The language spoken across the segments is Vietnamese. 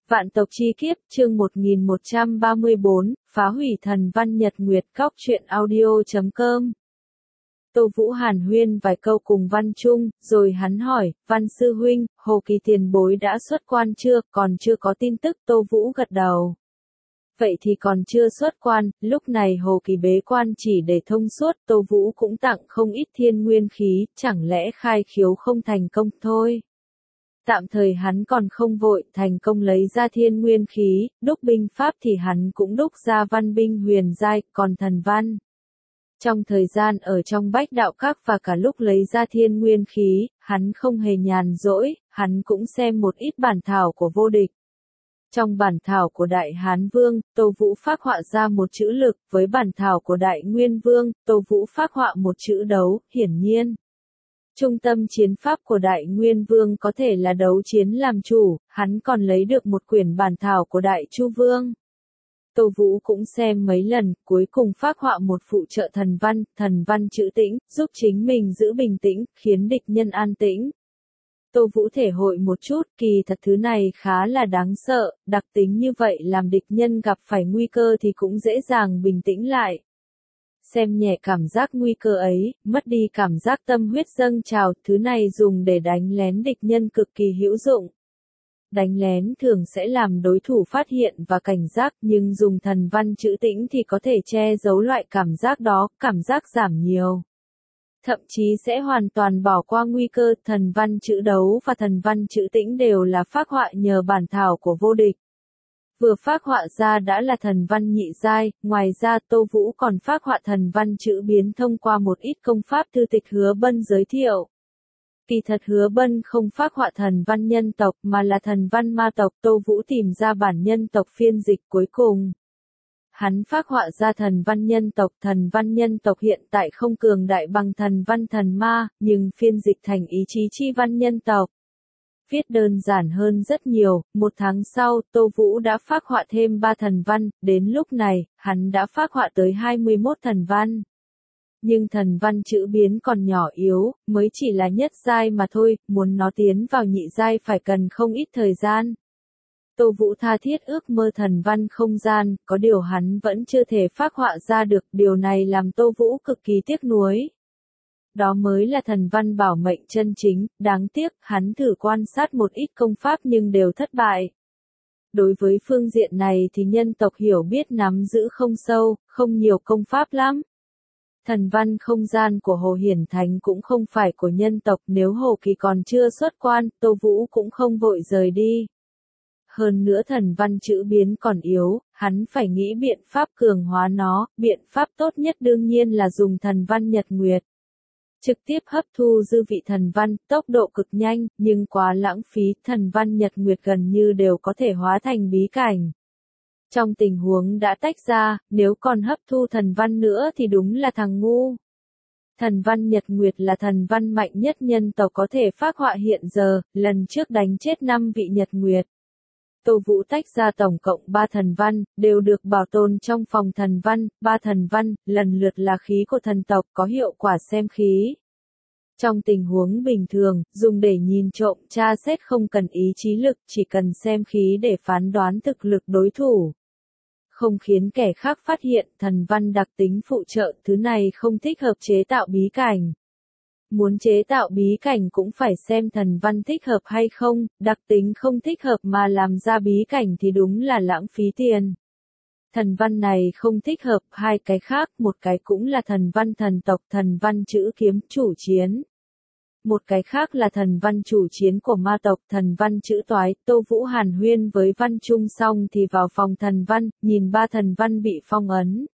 Vạn tộc chi kiếp, chương 1134, phá hủy thần văn nhật nguyệt. Cóc truyện audio.com. Tô Vũ hàn huyên vài câu cùng Văn Trung, rồi hắn hỏi, Văn sư huynh, Hồ Kỳ tiền bối đã xuất quan chưa, còn chưa có tin tức. Tô Vũ gật đầu. Vậy thì còn chưa xuất quan, lúc này Hồ Kỳ bế quan chỉ để thông suốt. Tô Vũ cũng tặng không ít thiên nguyên khí, chẳng lẽ khai khiếu không thành công thôi. Tạm thời hắn còn không vội, thành công lấy ra thiên nguyên khí, đúc binh pháp thì hắn cũng đúc ra văn binh huyền giai, còn thần văn. Trong thời gian ở trong Bách Đạo Các và cả lúc lấy ra thiên nguyên khí, hắn không hề nhàn rỗi, hắn cũng xem một ít bản thảo của vô địch. Trong bản thảo của Đại Hán Vương, Tô Vũ phác họa ra một chữ lực, với bản thảo của Đại Nguyên Vương, Tô Vũ phác họa một chữ đấu, hiển nhiên. Trung tâm chiến pháp của Đại Nguyên Vương có thể là đấu chiến làm chủ, hắn còn lấy được một quyển bản thảo của Đại Chu Vương. Tô Vũ cũng xem mấy lần, cuối cùng phác họa một phụ trợ thần văn trữ tĩnh, giúp chính mình giữ bình tĩnh, khiến địch nhân an tĩnh. Tô Vũ thể hội một chút, kỳ thật thứ này khá là đáng sợ, đặc tính như vậy làm địch nhân gặp phải nguy cơ thì cũng dễ dàng bình tĩnh lại. Xem nhẹ cảm giác nguy cơ ấy, mất đi cảm giác tâm huyết dâng trào, thứ này dùng để đánh lén địch nhân cực kỳ hữu dụng. Đánh lén thường sẽ làm đối thủ phát hiện và cảnh giác, nhưng dùng thần văn trữ tĩnh thì có thể che giấu loại cảm giác đó, cảm giác giảm nhiều. Thậm chí sẽ hoàn toàn bỏ qua nguy cơ. Thần văn chữ đấu và thần văn chữ tĩnh đều là phác họa nhờ bản thảo của vô địch. Vừa phác họa ra đã là thần văn nhị giai, ngoài ra Tô Vũ còn phác họa thần văn chữ biến thông qua một ít công pháp thư tịch Hứa Bân giới thiệu. Kỳ thật Hứa Bân không phác họa thần văn nhân tộc mà là thần văn ma tộc. Tô Vũ tìm ra bản nhân tộc phiên dịch cuối cùng. Hắn phác họa ra thần văn nhân tộc hiện tại không cường đại bằng thần văn thần ma, nhưng phiên dịch thành ý chí chi văn nhân tộc. Viết đơn giản hơn rất nhiều, một tháng sau, Tô Vũ đã phác họa thêm 3 thần văn, đến lúc này, hắn đã phác họa tới 21 thần văn. Nhưng thần văn chữ biến còn nhỏ yếu, mới chỉ là nhất giai mà thôi, muốn nó tiến vào nhị giai phải cần không ít thời gian. Tô Vũ tha thiết ước mơ thần văn không gian, có điều hắn vẫn chưa thể phác họa ra được, điều này làm Tô Vũ cực kỳ tiếc nuối. Đó mới là thần văn bảo mệnh chân chính, đáng tiếc, hắn thử quan sát một ít công pháp nhưng đều thất bại. Đối với phương diện này thì nhân tộc hiểu biết nắm giữ không sâu, không nhiều công pháp lắm. Thần văn không gian của Hồ Hiển Thánh cũng không phải của nhân tộc, nếu Hồ Kỳ còn chưa xuất quan, Tô Vũ cũng không vội rời đi. Hơn nữa thần văn chữ biến còn yếu, hắn phải nghĩ biện pháp cường hóa nó, biện pháp tốt nhất đương nhiên là dùng thần văn nhật nguyệt. Trực tiếp hấp thu dư vị thần văn, tốc độ cực nhanh, nhưng quá lãng phí, thần văn nhật nguyệt gần như đều có thể hóa thành bí cảnh. Trong tình huống đã tách ra, nếu còn hấp thu thần văn nữa thì đúng là thằng ngu. Thần văn nhật nguyệt là thần văn mạnh nhất nhân tộc có thể phác họa hiện giờ, lần trước đánh chết 5 vị nhật nguyệt. Tô Vũ tách ra tổng cộng 3 thần văn, đều được bảo tồn trong phòng thần văn. 3 thần văn, lần lượt là khí của thần tộc, có hiệu quả xem khí. Trong tình huống bình thường, dùng để nhìn trộm tra xét không cần ý chí lực, chỉ cần xem khí để phán đoán thực lực đối thủ. Không khiến kẻ khác phát hiện. Thần văn đặc tính phụ trợ, thứ này không thích hợp chế tạo bí cảnh. Muốn chế tạo bí cảnh cũng phải xem thần văn thích hợp hay không, đặc tính không thích hợp mà làm ra bí cảnh thì đúng là lãng phí tiền. Thần văn này không thích hợp, hai cái khác, một cái cũng là thần văn thần tộc, thần văn chữ kiếm chủ chiến. Một cái khác là thần văn chủ chiến của ma tộc, thần văn chữ toái. Tô Vũ hàn huyên với Văn Trung xong thì vào phòng thần văn, nhìn 3 thần văn bị phong ấn.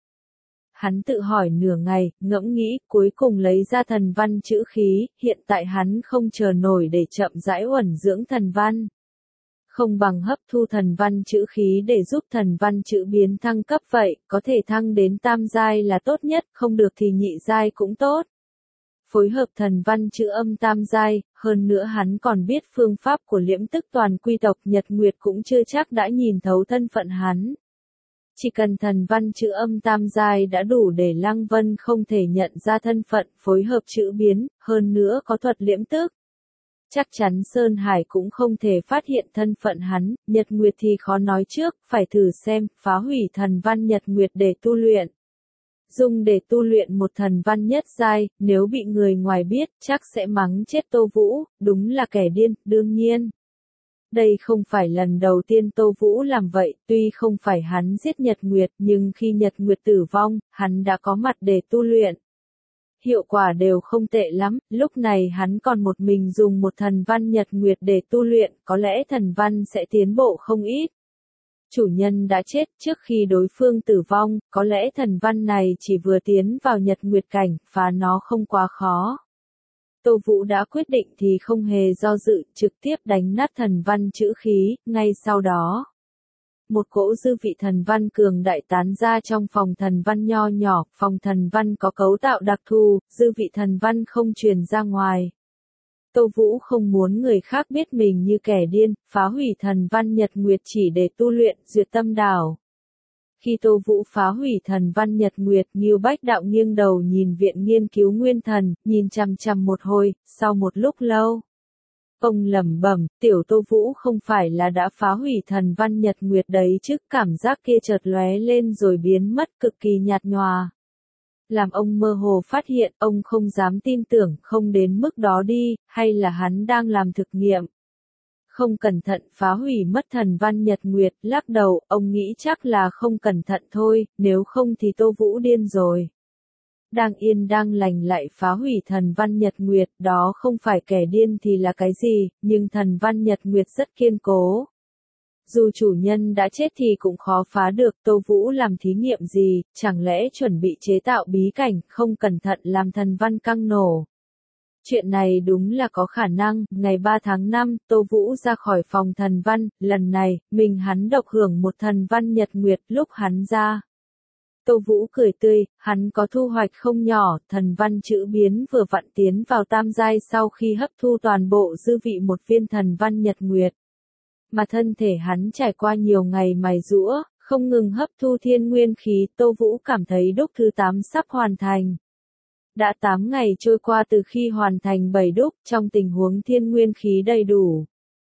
Hắn tự hỏi nửa ngày, ngẫm nghĩ, cuối cùng lấy ra thần văn chữ khí, hiện tại hắn không chờ nổi để chậm rãi uẩn dưỡng thần văn. Không bằng hấp thu thần văn chữ khí để giúp thần văn chữ biến thăng cấp vậy, có thể thăng đến tam giai là tốt nhất, không được thì nhị giai cũng tốt. Phối hợp thần văn chữ âm tam giai, hơn nữa hắn còn biết phương pháp của liễm tức toàn quy tộc Nhật Nguyệt cũng chưa chắc đã nhìn thấu thân phận hắn. Chỉ cần thần văn chữ âm tam giai đã đủ để Lăng Vân không thể nhận ra thân phận, phối hợp chữ biến, hơn nữa có thuật liễm tức. chắc chắn Sơn Hải cũng không thể phát hiện thân phận hắn, Nhật Nguyệt thì khó nói trước, phải thử xem, phá hủy thần văn Nhật Nguyệt để tu luyện. Dùng để tu luyện một thần văn nhất giai, nếu bị người ngoài biết, chắc sẽ mắng chết Tô Vũ, đúng là kẻ điên, đương nhiên. Đây không phải lần đầu tiên Tô Vũ làm vậy, tuy không phải hắn giết Nhật Nguyệt, nhưng khi Nhật Nguyệt tử vong, hắn đã có mặt để tu luyện. Hiệu quả đều không tệ lắm, lúc này hắn còn một mình dùng một thần văn Nhật Nguyệt để tu luyện, có lẽ thần văn sẽ tiến bộ không ít. Chủ nhân đã chết trước khi đối phương tử vong, có lẽ thần văn này chỉ vừa tiến vào Nhật Nguyệt cảnh, phá nó không quá khó. Tô Vũ đã quyết định thì không hề do dự, trực tiếp đánh nát thần văn chữ khí, ngay sau đó. Một cỗ dư vị thần văn cường đại tán ra trong phòng thần văn nho nhỏ, phòng thần văn có cấu tạo đặc thù, dư vị thần văn không truyền ra ngoài. Tô Vũ không muốn người khác biết mình như kẻ điên, phá hủy thần văn Nhật Nguyệt chỉ để tu luyện, duyệt tâm đảo. Khi Tô Vũ phá hủy thần văn Nhật Nguyệt, Ngưu Bách Đạo nghiêng đầu nhìn viện nghiên cứu nguyên thần, nhìn chằm chằm một hồi, sau một lúc lâu. Ông lẩm bẩm, tiểu Tô Vũ không phải là đã phá hủy thần văn Nhật Nguyệt đấy chứ, cảm giác kia chợt lóe lên rồi biến mất cực kỳ nhạt nhòa. Làm ông mơ hồ phát hiện, ông không dám tin tưởng, không đến mức đó đi, hay là hắn đang làm thực nghiệm. Không cẩn thận phá hủy mất thần văn Nhật Nguyệt, lắc đầu, ông nghĩ chắc là không cẩn thận thôi, nếu không thì Tô Vũ điên rồi. Đang yên đang lành lại phá hủy thần văn Nhật Nguyệt, đó không phải kẻ điên thì là cái gì, nhưng thần văn Nhật Nguyệt rất kiên cố. Dù chủ nhân đã chết thì cũng khó phá được, Tô Vũ làm thí nghiệm gì, chẳng lẽ chuẩn bị chế tạo bí cảnh, không cẩn thận làm thần văn căng nổ. Chuyện này đúng là có khả năng, ngày 3 tháng 5, Tô Vũ ra khỏi phòng thần văn, lần này, mình hắn độc hưởng một thần văn Nhật Nguyệt lúc hắn ra. Tô Vũ cười tươi, hắn có thu hoạch không nhỏ, thần văn chữ biến vừa vặn tiến vào tam giai sau khi hấp thu toàn bộ dư vị một viên thần văn Nhật Nguyệt. Mà thân thể hắn trải qua nhiều ngày mài giũa, không ngừng hấp thu thiên nguyên khí, Tô Vũ cảm thấy đúc thứ 8 sắp hoàn thành. Đã 8 ngày trôi qua từ khi hoàn thành 7 đúc, trong tình huống thiên nguyên khí đầy đủ.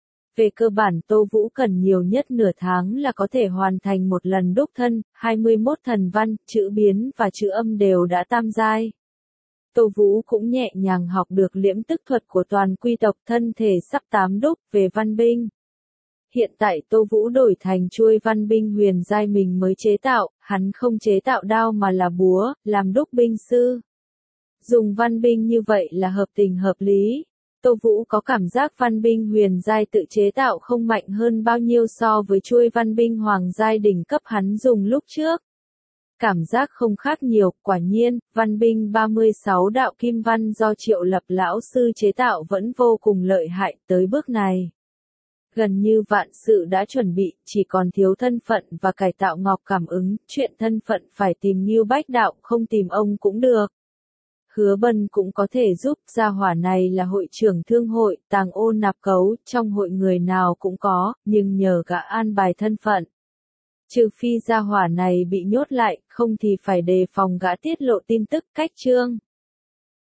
Về cơ bản Tô Vũ cần nhiều nhất nửa tháng là có thể hoàn thành một lần đúc thân, 21 thần văn, chữ biến và chữ âm đều đã tam giai. Tô Vũ cũng nhẹ nhàng học được liễm tức thuật của toàn quy tộc, thân thể sắp 8 đúc, về văn binh. Hiện tại Tô Vũ đổi thành chuôi văn binh huyền giai mình mới chế tạo, hắn không chế tạo đao mà là búa, làm đúc binh sư. Dùng văn binh như vậy là hợp tình hợp lý. Tô Vũ có cảm giác văn binh huyền giai tự chế tạo không mạnh hơn bao nhiêu so với chuôi văn binh hoàng giai đỉnh cấp hắn dùng lúc trước. Cảm giác không khác nhiều, quả nhiên, văn binh 36 đạo kim văn do Triệu Lập lão sư chế tạo vẫn vô cùng lợi hại tới bước này. Gần như vạn sự đã chuẩn bị, chỉ còn thiếu thân phận và cải tạo ngọc cảm ứng, chuyện thân phận phải tìm Ngưu Bách Đạo, không tìm ông cũng được. Hứa Bân cũng có thể giúp, gia hỏa này là hội trưởng thương hội, tàng ô nạp cấu, trong hội người nào cũng có, nhưng nhờ gã an bài thân phận. Trừ phi gia hỏa này bị nhốt lại, không thì phải đề phòng gã tiết lộ tin tức, cách chương.